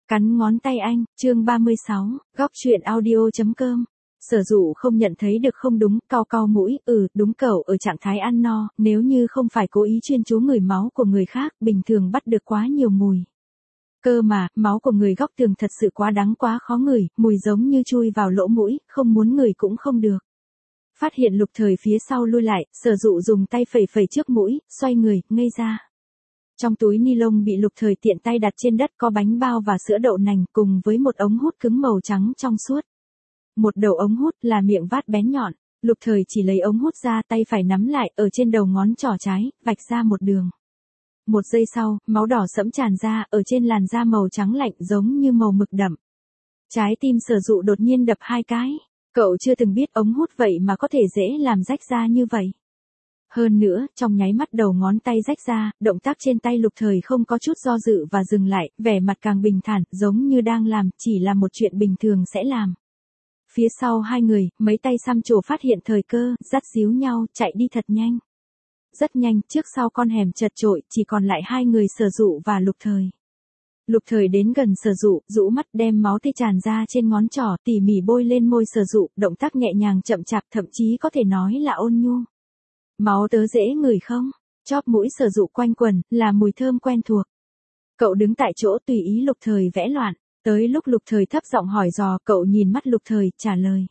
Cắn ngón tay anh, chương 36, góc truyện audio.com. Sở dụ không nhận thấy được không đúng, cau cau mũi, đúng cậu ở trạng thái ăn no, nếu như không phải cố ý chuyên chú ngửi máu của người khác, bình thường bắt được quá nhiều mùi. Cơ mà, máu của người góc tường thật sự quá đắng quá khó ngửi, mùi giống như chui vào lỗ mũi, không muốn ngửi cũng không được. Phát hiện Lục Thời phía sau lui lại, Sở dụ dùng tay phẩy phẩy trước mũi, xoay người, ngây ra. Trong túi ni lông bị Lục Thời tiện tay đặt trên đất có bánh bao và sữa đậu nành cùng với một ống hút cứng màu trắng trong suốt. Một đầu ống hút là miệng vát bén nhọn, Lục Thời chỉ lấy ống hút ra, tay phải nắm lại ở trên đầu ngón trỏ trái, vạch ra một đường. Một giây sau, máu đỏ sẫm tràn ra, ở trên làn da màu trắng lạnh giống như màu mực đậm. Trái tim Sở dụ đột nhiên đập 2 cái. Cậu chưa từng biết ống hút vậy mà có thể dễ làm rách ra như vậy. Hơn nữa, trong nháy mắt đầu ngón tay rách ra, động tác trên tay Lục Thời không có chút do dự và dừng lại, vẻ mặt càng bình thản, giống như đang làm, chỉ là một chuyện bình thường sẽ làm. Phía sau hai người, mấy tay xăm trổ phát hiện thời cơ, dắt díu nhau, chạy đi thật nhanh. Rất nhanh, trước sau con hẻm chật chội, chỉ còn lại hai người Sở dụ và Lục Thời. Lục Thời đến gần Sở dụ, rũ mắt đem máu tươi tràn ra trên ngón trỏ, tỉ mỉ bôi lên môi Sở dụ, động tác nhẹ nhàng chậm chạp, thậm chí có thể nói là ôn nhu. Máu tớ dễ ngửi không? Chóp mũi Sở dụ quanh quẩn, là mùi thơm quen thuộc. Cậu đứng tại chỗ tùy ý Lục Thời vẽ loạn, tới lúc Lục Thời thấp giọng hỏi dò, cậu nhìn mắt Lục Thời, trả lời.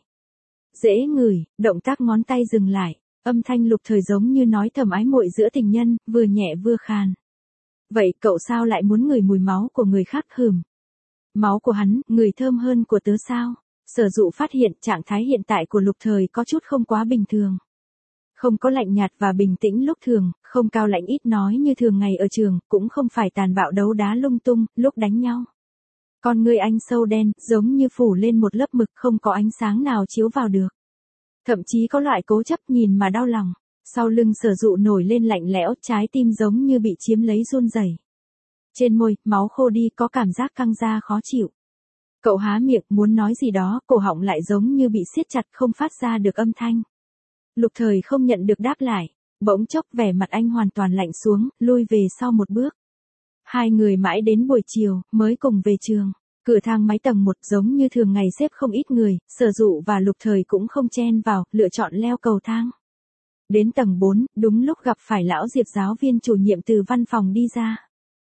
Dễ ngửi, động tác ngón tay dừng lại, âm thanh Lục Thời giống như nói thầm ái muội giữa tình nhân, vừa nhẹ vừa khàn. Vậy cậu sao lại muốn ngửi mùi máu của người khác hửm? Máu của hắn, ngửi thơm hơn của tớ sao? Sở dụ phát hiện trạng thái hiện tại của Lục Thời có chút không quá bình thường. Không có lạnh nhạt và bình tĩnh lúc thường, không cao lãnh ít nói như thường ngày ở trường, cũng không phải tàn bạo đấu đá lung tung, lúc đánh nhau. Con ngươi anh sâu đen, giống như phủ lên một lớp mực không có ánh sáng nào chiếu vào được. Thậm chí có loại cố chấp nhìn mà đau lòng. Sau lưng Sở dụ nổi lên lạnh lẽo, trái tim giống như bị chiếm lấy run rẩy. Trên môi, máu khô đi, có cảm giác căng da khó chịu. Cậu há miệng muốn nói gì đó, cổ họng lại giống như bị siết chặt không phát ra được âm thanh. Lục Thời không nhận được đáp lại, bỗng chốc vẻ mặt anh hoàn toàn lạnh xuống, lui về sau một bước. Hai người mãi đến buổi chiều, mới cùng về trường. Cửa thang máy tầng 1 giống như thường ngày xếp không ít người, Sở dụ và Lục Thời cũng không chen vào, lựa chọn leo cầu thang. Đến tầng 4, đúng lúc gặp phải lão Diệp giáo viên chủ nhiệm từ văn phòng đi ra.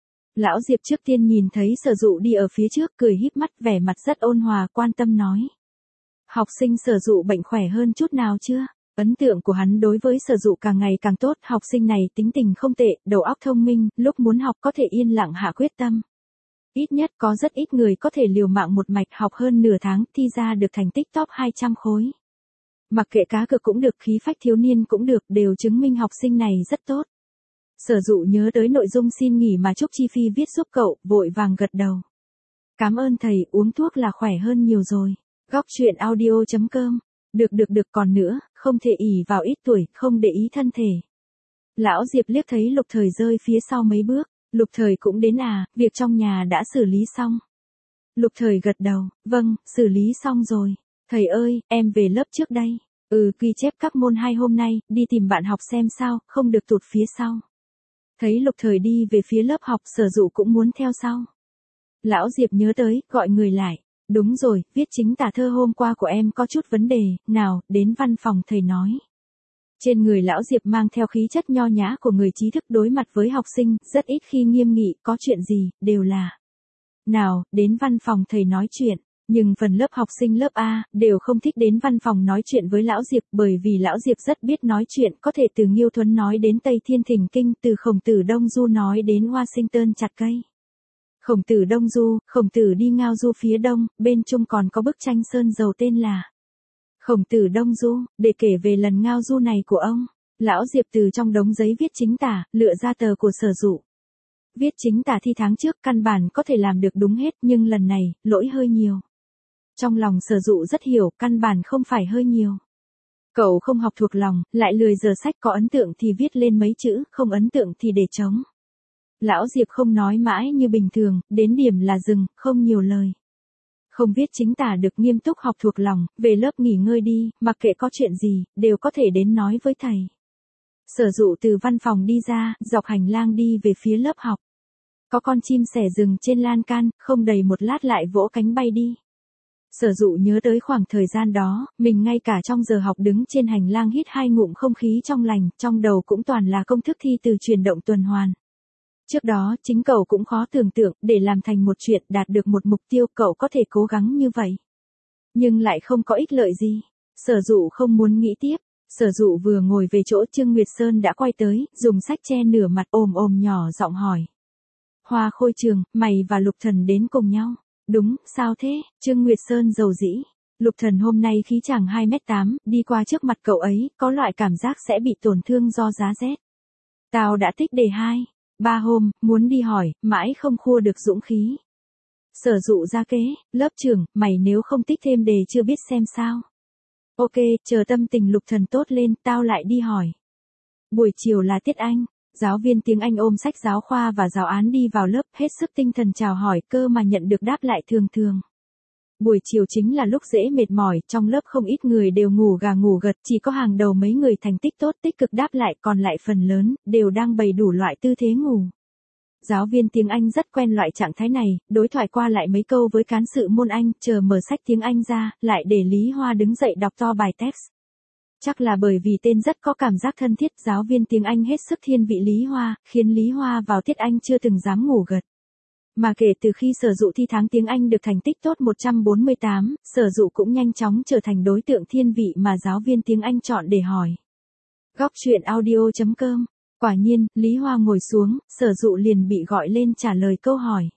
Lão Diệp trước tiên nhìn thấy Sở dụ đi ở phía trước, cười híp mắt, vẻ mặt rất ôn hòa, quan tâm nói. Học sinh Sở dụ bệnh khỏe hơn chút nào chưa? Ấn tượng của hắn đối với Sở dụ càng ngày càng tốt, học sinh này tính tình không tệ, đầu óc thông minh, lúc muốn học có thể yên lặng hạ quyết tâm. Ít nhất có rất ít người có thể liều mạng một mạch học hơn nửa tháng, thi ra được thành tích top 200 khối. Mặc kệ cá cược cũng được, khí phách thiếu niên cũng được, đều chứng minh học sinh này rất tốt. Sở dụ nhớ tới nội dung xin nghỉ mà Trúc Chi Phi viết giúp cậu, vội vàng gật đầu. Cảm ơn thầy, uống thuốc là khỏe hơn nhiều rồi. Góc truyện audio.com. Được còn nữa, không thể ỷ vào ít tuổi, không để ý thân thể. Lão Diệp liếc thấy Lục Thời rơi phía sau mấy bước. Lục Thời cũng đến à, việc trong nhà đã xử lý xong. Lục Thời gật đầu, vâng, xử lý xong rồi. Thầy ơi, em về lớp trước đây. Ghi chép các môn 2 hôm nay, đi tìm bạn học xem sao, không được tụt phía sau. Thấy Lục Thời đi về phía lớp học, Sở dụ cũng muốn theo sau. Lão Diệp nhớ tới, gọi người lại. Đúng rồi, viết chính tả thơ hôm qua của em có chút vấn đề, nào, đến văn phòng thầy nói. Trên người lão Diệp mang theo khí chất nho nhã của người trí thức, đối mặt với học sinh, rất ít khi nghiêm nghị, có chuyện gì, đều là. Nào, đến văn phòng thầy nói chuyện. Nhưng phần lớp học sinh lớp A, đều không thích đến văn phòng nói chuyện với lão Diệp, bởi vì lão Diệp rất biết nói chuyện, có thể từ Nghiêu Thuấn nói đến Tây Thiên Thỉnh Kinh, từ Khổng Tử Đông Du nói đến Washington chặt cây. Khổng Tử Đông Du, Khổng Tử đi ngao du phía đông, bên Trung còn có bức tranh sơn dầu tên là Khổng Tử Đông Du, để kể về lần ngao du này của ông. Lão Diệp từ trong đống giấy viết chính tả, lựa ra tờ của Sở dụ. Viết chính tả thi tháng trước căn bản có thể làm được đúng hết, nhưng lần này, lỗi hơi nhiều. Trong lòng Sở dụ rất hiểu, căn bản không phải hơi nhiều. Cậu không học thuộc lòng, lại lười giờ sách, có ấn tượng thì viết lên mấy chữ, không ấn tượng thì để trống. Lão Diệp không nói mãi như bình thường, đến điểm là dừng, không nhiều lời. Không viết chính tả được, nghiêm túc học thuộc lòng, về lớp nghỉ ngơi đi, mặc kệ có chuyện gì, đều có thể đến nói với thầy. Sở dụ từ văn phòng đi ra, dọc hành lang đi về phía lớp học. Có con chim sẻ dừng trên lan can, không đầy một lát lại vỗ cánh bay đi. Sở dụ nhớ tới khoảng thời gian đó, mình ngay cả trong giờ học đứng trên hành lang hít 2 ngụm không khí trong lành, trong đầu cũng toàn là công thức thi từ chuyển động tuần hoàn. Trước đó, chính cậu cũng khó tưởng tượng, để làm thành một chuyện, đạt được một mục tiêu, cậu có thể cố gắng như vậy. Nhưng lại không có ích lợi gì. Sở dụ không muốn nghĩ tiếp. Sở dụ vừa ngồi về chỗ Trương Nguyệt Sơn đã quay tới, dùng sách che nửa mặt ồm nhỏ giọng hỏi. Hoa Khôi Trường, mày và Lục Thần đến cùng nhau. Đúng, sao thế? Trương Nguyệt Sơn dầu dĩ. Lục Thần hôm nay khí chàng 2m8, đi qua trước mặt cậu ấy, có loại cảm giác sẽ bị tổn thương do giá rét. Tao đã tích đề 2-3 hôm, muốn đi hỏi, mãi không khua được dũng khí. Sở dụ ra kế, lớp trưởng, mày nếu không tích thêm đề chưa biết xem sao. Ok, chờ tâm tình Lục Thần tốt lên, tao lại đi hỏi. Buổi chiều là tiết Anh. Giáo viên tiếng Anh ôm sách giáo khoa và giáo án đi vào lớp, hết sức tinh thần chào hỏi, cơ mà nhận được đáp lại thường thường. Buổi chiều chính là lúc dễ mệt mỏi, trong lớp không ít người đều ngủ gà ngủ gật, chỉ có hàng đầu mấy người thành tích tốt tích cực đáp lại, còn lại phần lớn, đều đang bày đủ loại tư thế ngủ. Giáo viên tiếng Anh rất quen loại trạng thái này, đối thoại qua lại mấy câu với cán sự môn Anh, chờ mở sách tiếng Anh ra, lại để Lý Hoa đứng dậy đọc to bài text. Chắc là bởi vì tên rất có cảm giác thân thiết, giáo viên tiếng Anh hết sức thiên vị Lý Hoa, khiến Lý Hoa vào tiết Anh chưa từng dám ngủ gật. Mà kể từ khi Sở Dụ thi tháng tiếng Anh được thành tích tốt 148, Sở Dụ cũng nhanh chóng trở thành đối tượng thiên vị mà giáo viên tiếng Anh chọn để hỏi. Góc truyện audio.com. Quả nhiên, Lý Hoa ngồi xuống, Sở Dụ liền bị gọi lên trả lời câu hỏi.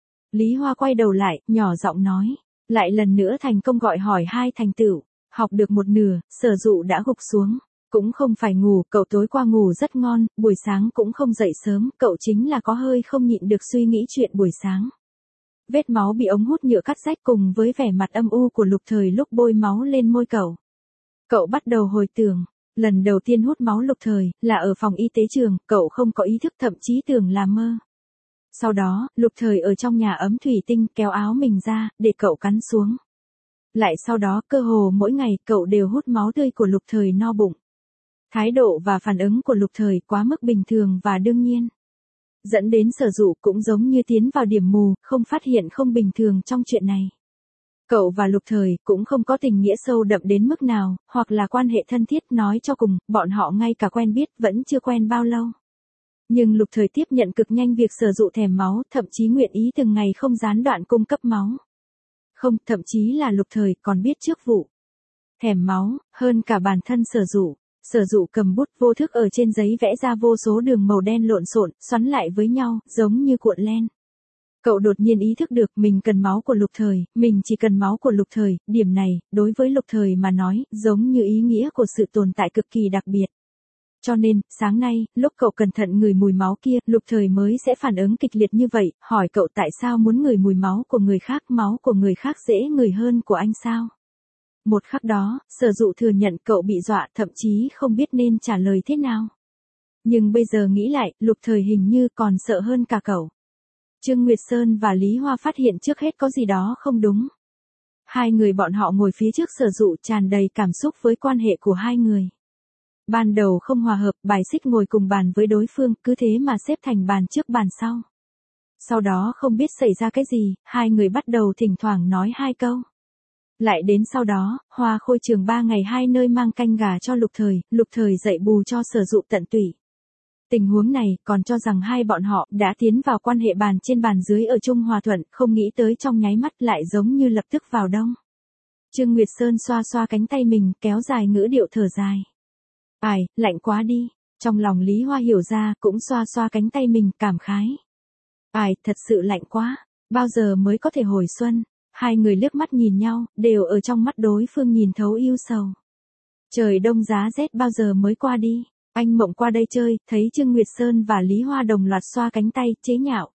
Lý Hoa quay đầu lại, nhỏ giọng nói. Lại lần nữa thành công gọi hỏi 2 thành tựu. Học được một nửa, Sở Dụ đã gục xuống. Cũng không phải ngủ, cậu tối qua ngủ rất ngon, buổi sáng cũng không dậy sớm, cậu chính là có hơi không nhịn được suy nghĩ chuyện buổi sáng. Vết máu bị ống hút nhựa cắt rách cùng với vẻ mặt âm u của Lục Thời lúc bôi máu lên môi cậu. Cậu bắt đầu hồi tưởng, lần đầu tiên hút máu Lục Thời, là ở phòng y tế trường, cậu không có ý thức thậm chí tưởng là mơ. Sau đó, Lục Thời ở trong nhà ấm thủy tinh kéo áo mình ra, để cậu cắn xuống. Lại sau đó, cơ hồ mỗi ngày, cậu đều hút máu tươi của Lục Thời no bụng. Thái độ và phản ứng của Lục Thời quá mức bình thường và đương nhiên. Dẫn đến Sở Dụ cũng giống như tiến vào điểm mù, không phát hiện không bình thường trong chuyện này. Cậu và Lục Thời cũng không có tình nghĩa sâu đậm đến mức nào, hoặc là quan hệ thân thiết, nói cho cùng, bọn họ ngay cả quen biết vẫn chưa quen bao lâu. Nhưng Lục Thời tiếp nhận cực nhanh việc Sở Dụ thèm máu, thậm chí nguyện ý từng ngày không gián đoạn cung cấp máu. Không, thậm chí là Lục Thời còn biết trước vụ thèm máu, hơn cả bản thân Sở Dụ. Sở Dụ cầm bút vô thức ở trên giấy vẽ ra vô số đường màu đen lộn xộn, xoắn lại với nhau, giống như cuộn len. Cậu đột nhiên ý thức được mình cần máu của Lục Thời, mình chỉ cần máu của Lục Thời, điểm này, đối với Lục Thời mà nói, giống như ý nghĩa của sự tồn tại cực kỳ đặc biệt. Cho nên, sáng nay, lúc cậu cẩn thận ngửi mùi máu kia, Lục Thời mới sẽ phản ứng kịch liệt như vậy, hỏi cậu tại sao muốn ngửi mùi máu của người khác dễ ngửi hơn của anh sao? Một khắc đó, Sở Dụ thừa nhận cậu bị dọa, thậm chí không biết nên trả lời thế nào. Nhưng bây giờ nghĩ lại, Lục Thời hình như còn sợ hơn cả cậu. Trương Nguyệt Sơn và Lý Hoa phát hiện trước hết có gì đó không đúng. Hai người bọn họ ngồi phía trước Sở Dụ tràn đầy cảm xúc với quan hệ của hai người. Ban đầu không hòa hợp, bài xích ngồi cùng bàn với đối phương, cứ thế mà xếp thành bàn trước bàn sau. Sau đó không biết xảy ra cái gì, hai người bắt đầu thỉnh thoảng nói 2 câu. Lại đến sau đó, Hoa Khôi Trường 3 ngày 2 nơi mang canh gà cho Lục Thời dạy bù cho Sở Dụ tận tụy. Tình huống này, còn cho rằng hai bọn họ đã tiến vào quan hệ bàn trên bàn dưới ở chung hòa thuận, không nghĩ tới trong nháy mắt lại giống như lập tức vào đông. Trương Nguyệt Sơn xoa xoa cánh tay mình, kéo dài ngữ điệu thở dài. Ai, lạnh quá đi. Trong lòng Lý Hoa hiểu ra, cũng xoa xoa cánh tay mình, cảm khái. Ai, thật sự lạnh quá. Bao giờ mới có thể hồi xuân? Hai người liếc mắt nhìn nhau, đều ở trong mắt đối phương nhìn thấu yêu sầu. Trời đông giá rét bao giờ mới qua đi? Anh Mộng qua đây chơi, thấy Trương Nguyệt Sơn và Lý Hoa đồng loạt xoa cánh tay, chế nhạo.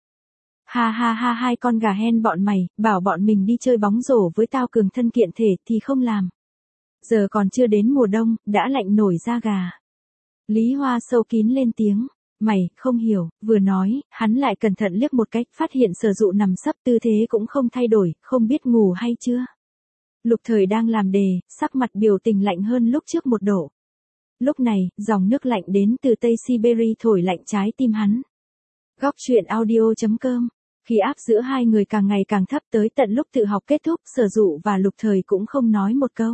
Ha ha ha, hai con gà hen bọn mày, bảo bọn mình đi chơi bóng rổ với tao cường thân kiện thể thì không làm. Giờ còn chưa đến mùa đông, đã lạnh nổi da gà. Lý Hoa sâu kín lên tiếng. Mày, không hiểu, vừa nói, hắn lại cẩn thận liếc một cách, phát hiện Sở Dụ nằm sấp tư thế cũng không thay đổi, không biết ngủ hay chưa. Lục Thời đang làm đề, sắc mặt biểu tình lạnh hơn lúc trước 1 độ. Lúc này, dòng nước lạnh đến từ Tây Siberia thổi lạnh trái tim hắn. Góc truyện audio.com. Khi áp giữa hai người càng ngày càng thấp tới tận lúc tự học kết thúc, Sở Dụ và Lục Thời cũng không nói một câu.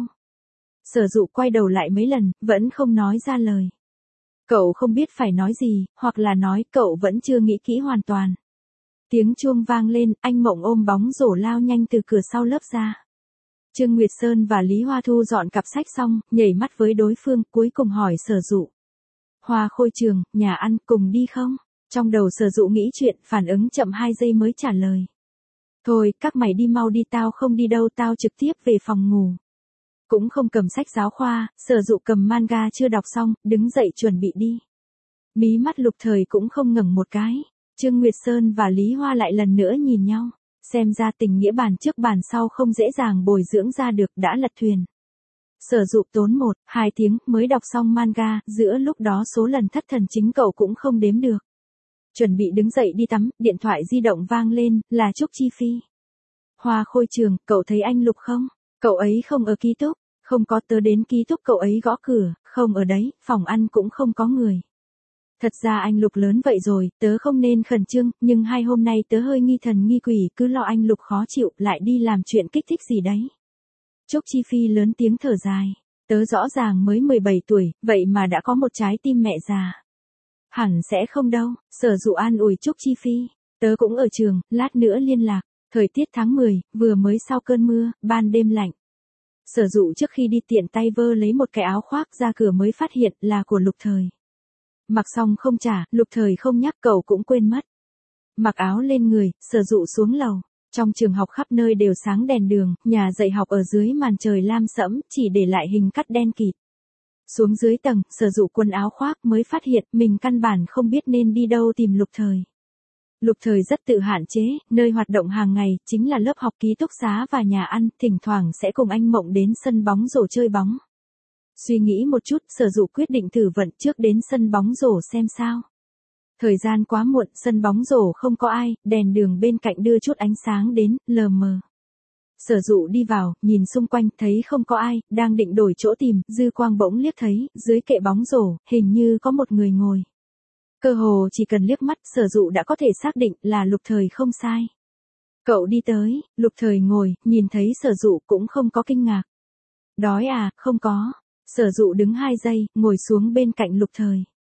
Sở Dụ quay đầu lại mấy lần, vẫn không nói ra lời. Cậu không biết phải nói gì, hoặc là nói cậu vẫn chưa nghĩ kỹ hoàn toàn. Tiếng chuông vang lên, anh Mộng ôm bóng rổ lao nhanh từ cửa sau lớp ra. Trương Nguyệt Sơn và Lý Hoa Thu dọn cặp sách xong, nhảy mắt với đối phương, cuối cùng hỏi Sở Dụ. Hoa Khôi Trường, nhà ăn, cùng đi không? Trong đầu Sở Dụ nghĩ chuyện, phản ứng chậm 2 giây mới trả lời. Thôi, các mày đi mau đi, tao không đi đâu, tao trực tiếp về phòng ngủ. Cũng không cầm sách giáo khoa, Sở Dụ cầm manga chưa đọc xong, đứng dậy chuẩn bị đi. Mí mắt Lục Thời cũng không ngẩng một cái. Trương Nguyệt Sơn và Lý Hoa lại lần nữa nhìn nhau. Xem ra tình nghĩa bàn trước bàn sau không dễ dàng bồi dưỡng ra được, đã lật thuyền. Sở Dụ tốn 1-2 tiếng mới đọc xong manga, giữa lúc đó số lần thất thần chính cậu cũng không đếm được. Chuẩn bị đứng dậy đi tắm, điện thoại di động vang lên, là Trúc Chi Phi. Hoa Khôi Trường, cậu thấy anh Lục không? Cậu ấy không ở ký túc. Không có, tớ đến ký túc cậu ấy gõ cửa, không ở đấy, phòng ăn cũng không có người. Thật ra anh Lục lớn vậy rồi, tớ không nên khẩn trương, nhưng 2 hôm nay tớ hơi nghi thần nghi quỷ, cứ lo anh Lục khó chịu, lại đi làm chuyện kích thích gì đấy. Trúc Chi Phi lớn tiếng thở dài. Tớ rõ ràng mới 17 tuổi, vậy mà đã có một trái tim mẹ già. Hẳn sẽ không đâu, Sở Dụ an ủi Trúc Chi Phi. Tớ cũng ở trường, lát nữa liên lạc. Thời tiết tháng 10, vừa mới sau cơn mưa, ban đêm lạnh. Sở Dụ trước khi đi tiện tay vơ lấy một cái áo khoác ra cửa mới phát hiện là của Lục Thời. Mặc xong không trả, Lục Thời không nhắc cậu cũng quên mất. Mặc áo lên người, Sở Dụ xuống lầu. Trong trường học khắp nơi đều sáng đèn đường, nhà dạy học ở dưới màn trời lam sẫm, chỉ để lại hình cắt đen kịt. Xuống dưới tầng, Sở Dụ quần áo khoác mới phát hiện mình căn bản không biết nên đi đâu tìm Lục Thời. Lục Thời rất tự hạn chế, nơi hoạt động hàng ngày chính là lớp học, ký túc xá và nhà ăn, thỉnh thoảng sẽ cùng anh Mộng đến sân bóng rổ chơi bóng. Suy nghĩ một chút, Sở Dụ quyết định thử vận trước đến sân bóng rổ xem sao. Thời gian quá muộn, sân bóng rổ không có ai, đèn đường bên cạnh đưa chút ánh sáng đến, lờ mờ. Sở Dụ đi vào, nhìn xung quanh, thấy không có ai, đang định đổi chỗ tìm, dư quang bỗng liếc thấy, dưới kệ bóng rổ, hình như có một người ngồi. Cơ hồ chỉ cần liếc mắt, Sở Dụ đã có thể xác định là Lục Thời không sai. Cậu đi tới, Lục Thời ngồi, nhìn thấy Sở Dụ cũng không có kinh ngạc. Đói à, không có. Sở Dụ đứng 2 giây, ngồi xuống bên cạnh Lục Thời.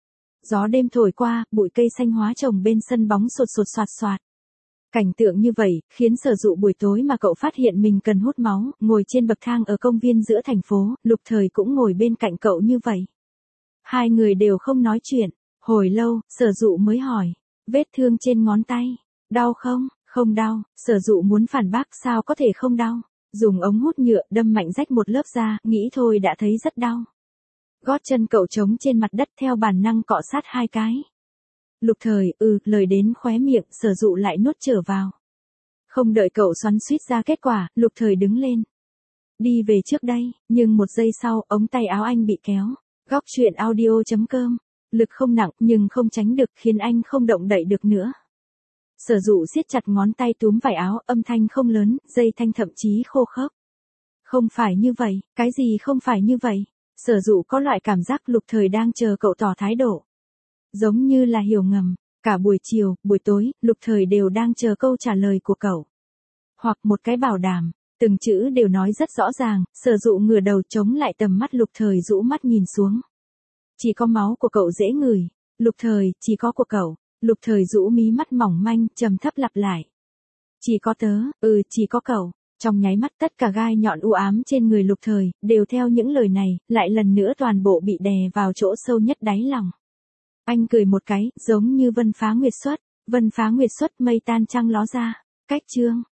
Gió đêm thổi qua, bụi cây xanh hóa trồng bên sân bóng sột sột soạt soạt. Cảnh tượng như vậy, khiến Sở Dụ buổi tối mà cậu phát hiện mình cần hút máu, ngồi trên bậc thang ở công viên giữa thành phố, Lục Thời cũng ngồi bên cạnh cậu như vậy. Hai người đều không nói chuyện. Hồi lâu, Sở Dụ mới hỏi, vết thương trên ngón tay, đau không? Không đau. Sở Dụ muốn phản bác, sao có thể không đau? Dùng ống hút nhựa đâm mạnh rách một lớp da, nghĩ thôi đã thấy rất đau. Gót chân cậu trống trên mặt đất, theo bản năng cọ sát 2 cái. Lục Thời, lời đến khóe miệng, Sở Dụ lại nuốt trở vào. Không đợi cậu xoắn xuýt ra kết quả, Lục Thời đứng lên. Đi về trước đây, nhưng 1 giây sau, ống tay áo anh bị kéo. Góc truyện audio.com. Lực không nặng, nhưng không tránh được, khiến anh không động đậy được nữa. Sở Dụ siết chặt ngón tay túm vải áo, âm thanh không lớn, dây thanh thậm chí khô khốc. Không phải như vậy, cái gì không phải như vậy? Sở Dụ có loại cảm giác Lục Thời đang chờ cậu tỏ thái độ. Giống như là hiểu ngầm, cả buổi chiều, buổi tối, Lục Thời đều đang chờ câu trả lời của cậu. Hoặc một cái bảo đảm, từng chữ đều nói rất rõ ràng. Sở Dụ ngửa đầu chống lại tầm mắt Lục Thời, rũ mắt nhìn xuống. Chỉ có máu của cậu dễ ngửi. Lục Thời, chỉ có của cậu. Lục Thời rũ mí mắt mỏng manh, trầm thấp lặp lại. Chỉ có tớ, chỉ có cậu. Trong nháy mắt tất cả gai nhọn u ám trên người Lục Thời, đều theo những lời này, lại lần nữa toàn bộ bị đè vào chỗ sâu nhất đáy lòng. Anh cười một cái, giống như vân phá nguyệt xuất. Vân phá nguyệt xuất, mây tan trăng ló ra. Cách chương.